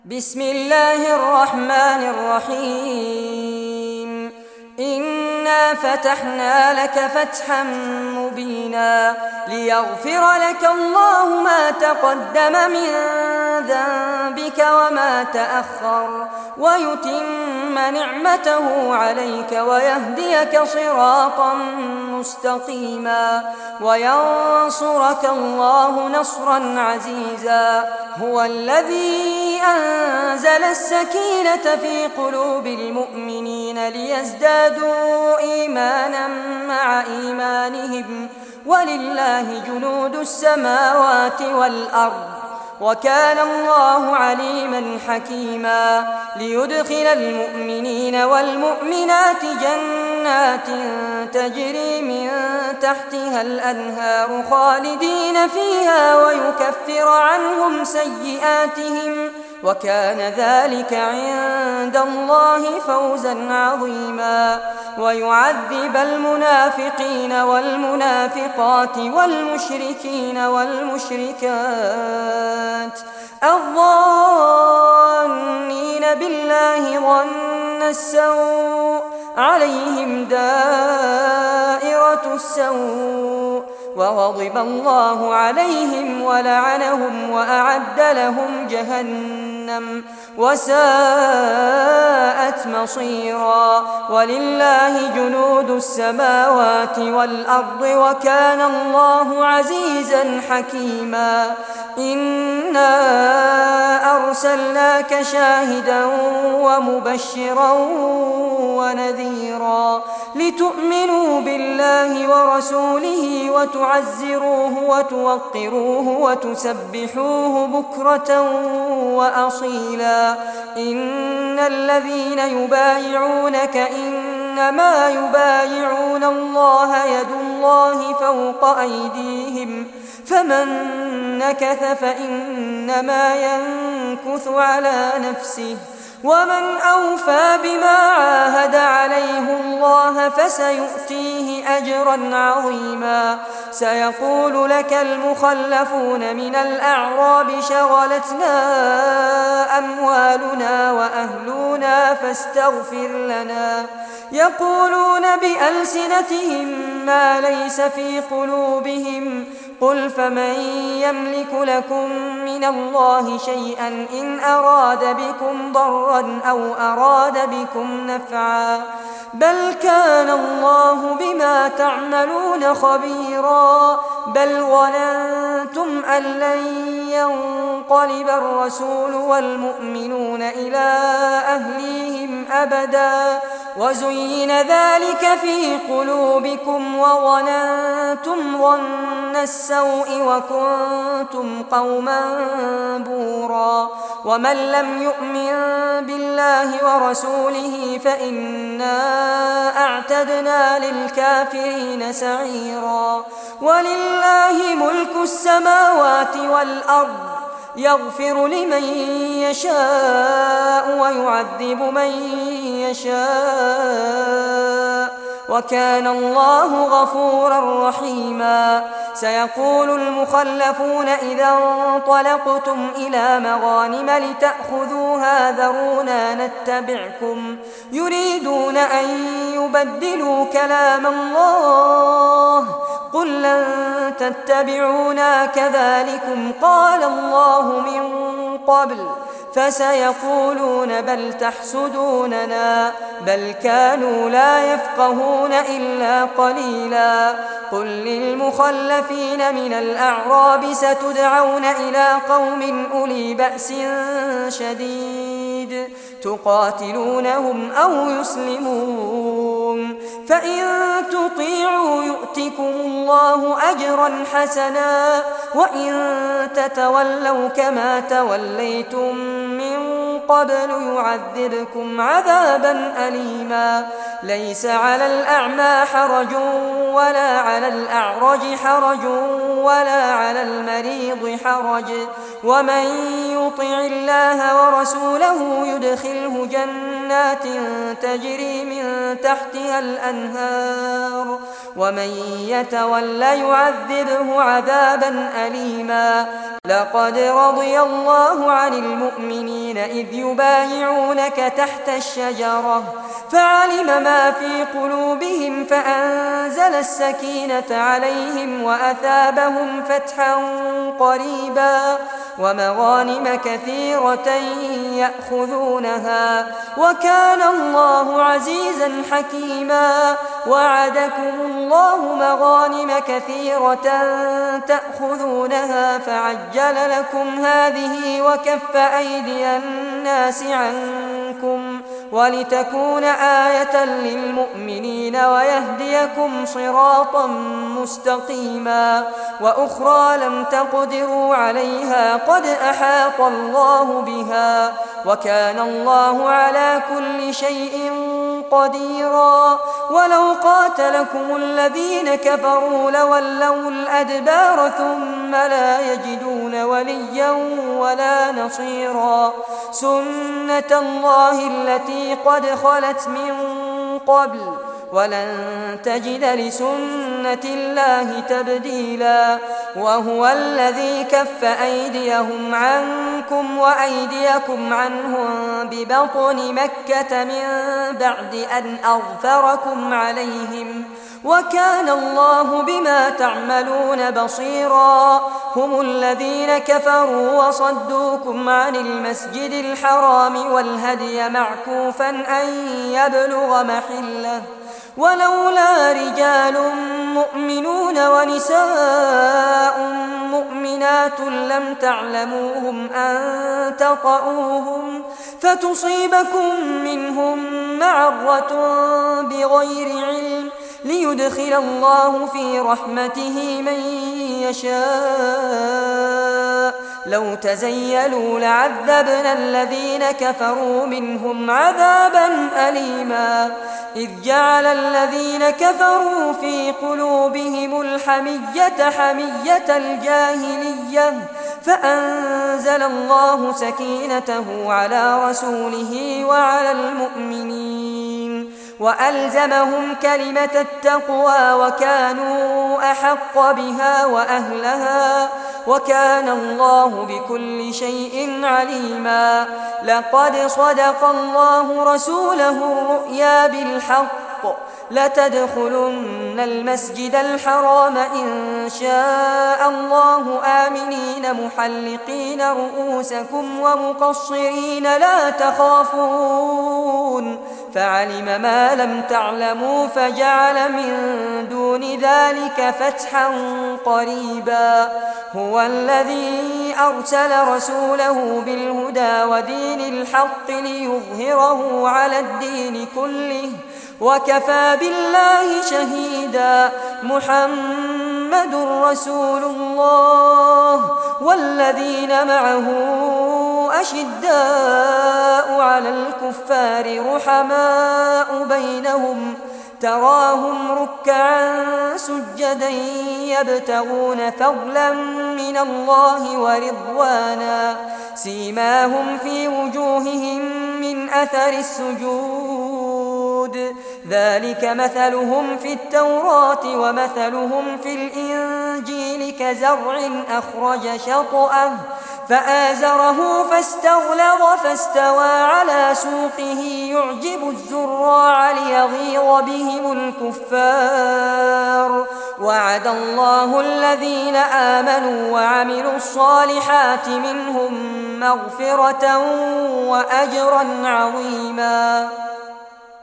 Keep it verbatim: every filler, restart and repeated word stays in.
بسم الله الرحمن الرحيم إنا فتحنا لك فتحا مبينا ليغفر لك الله ما تقدم من ذنبك وما تأخر ويتم نعمته عليك ويهديك صراطا مستقيما وينصرك الله نصرا عزيزا هو الذي أنزل السكينة في قلوب المؤمنين ليزدادوا إيمانا مع إيمانهم ولله جنود السماوات والأرض وكان الله عليما حكيما ليدخل المؤمنين والمؤمنات جنات تجري من تحتها الأنهار خالدين فيها ويكفر عنهم سيئاتهم وكان ذلك عند الله فوزا عظيما ويعذب المنافقين والمنافقات والمشركين والمشركات الظانين بالله ظن السوء عليهم دائرة السوء وغضب الله عليهم ولعنهم وأعد لهم جهنم وساءت مصيرا ولله جنود السماوات والأرض وكان الله عزيزا حكيما إنا أرسلناك شاهدا ومبشرا ونذيرا لتؤمنوا بالله ورسوله وتعزروه وتوقروه وتسبحوه بكرة وأصيلا إن الذين يبايعونك إنما يبايعون الله يد الله فوق أيديهم فمن نكث فإنما ينكث على نفسه ومن أوفى بما عاهد عليه الله فسيؤتيه أجرا عظيما سيقول لك المخلفون من الأعراب شغلتنا أموالنا وأهلنا فاستغفر لنا يقولون بألسنتهم ما ليس في قلوبهم قل فمن يملك لكم من الله شيئا إن أراد بكم ضرا أو أراد بكم نفعا بل كان الله بما تعملون خبيرا بل ظننتم أن لن ينقلب الرسول والمؤمنون إلى أهليهم أبدا وزين ذلك في قلوبكم وظننتم ظن السوء وكنتم قوما بورا ومن لم يؤمن بالله ورسوله فإنا أعتدنا للكافرين سعيرا ولله ملك السماوات والأرض يغفر لمن يشاء ويعذب من يشاء وكان الله غفورا رحيما سيقول المخلفون إذا انطلقتم إلى مغانم لتأخذوها ذرونا نتبعكم يريدون أن يبدلوا كلام الله قل لن تتبعونا كذلكم قال الله من قبل فسيقولون بل تحسدوننا بل كانوا لا يفقهون إلا قليلا قل للمخلفين من الأعراب ستدعون إلى قوم أولي بأس شديد تقاتلونهم أو يسلمون فإن تطيعوا يؤتكم الله أجرا حسنا وإن تتولوا كما توليتم من قبل يعذبكم عذابا أليما ليس على الأعمى حرج ولا على الأعرج حرج ولا على المريض حرج ومن يطع الله ورسوله يدخله جنات تجري من تحتها الأنهار ومن يتول يعذبه عذابا أليما لقد رضي الله عن المؤمنين إذ يبايعونك تحت الشجرة فعلم ما في قلوبهم فأنزل السكينة عليهم وأثابهم فتحا قريبا ومغانم كثيرة يأخذونها وكان الله عزيزا حكيما وعدكم الله مغانم كثيرة تأخذونها فعجل لكم هذه وكف أيدي الناس عنكم ولتكون آية للمؤمنين ويهديكم صراطا مستقيما وأخرى لم تقدروا عليها قد أحاط الله بها وكان الله على كل شيء قديرا ولو قاتلكم الذين كفروا لولوا الأدبار ثم لا يجدون وليا ولا نصيرا سنة الله التي قد خلت من قبل ولن تجد لسنة الله تبديلا وهو الذي كف أيديهم عنكم وأيديكم عنهم ببطن مكة من بعد أن أظفركم عليهم وكان الله بما تعملون بصيرا هم الذين كفروا وصدوكم عن المسجد الحرام والهدي معكوفا أن يبلغ محله ولولا رجال مؤمنون ونساء مؤمنات لم تعلموهم أن تطؤوهم فتصيبكم منهم معرة بغير علم ليدخل الله في رحمته من يشاء لو تزيلوا لعذبنا الذين كفروا منهم عذابا أليما إذ جعل الذين كفروا في قلوبهم الحمية حمية الجاهلية فأنزل الله سكينته على رسوله وعلى المؤمنين وألزمهم كلمة التقوى وكانوا أحق بها وأهلها وكان الله بكل شيء عليما لقد صدق الله رسوله الرؤيا بالحق لتدخلن المسجد الحرام إن شاء الله آمنين محلقين رؤوسكم ومقصرين لا تخافون فعلم ما لم تعلموا فجعل من دون ذلك فتحا قريبا هو الذي أرسل رسوله بالهدى ودين الحق ليظهره على الدين كله وكفى بالله شهيدا محمد رسول الله والذين معه أشداء على الكفار رحماء بينهم تراهم ركعا سجدا يبتغون فضلا من الله ورضوانا سيماهم في وجوههم من أثر السجود ذلك مثلهم في التوراة ومثلهم في الإنجيل كزرع أخرج شطأه فآزره فاستغلظ فاستوى على سوقه يعجب الزراع ليغيظ بهم الكفار وعد الله الذين آمنوا وعملوا الصالحات منهم مغفرة وأجرا عظيما.